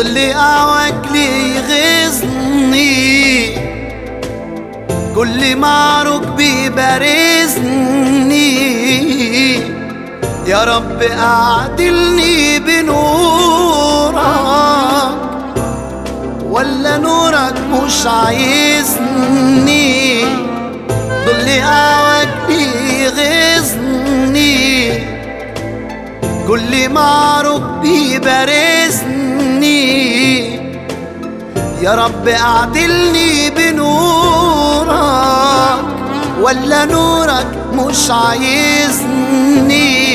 ظل قعوك لي يغيظني، كل معروك بيبارزني. يا رب اعدلني بنورك، ولا نورك مش عايزني. ظل قعوك بيغيظني، كل معروك بيبارزني. يا رب اعدلني بنورك، ولا نورك مش عايزني.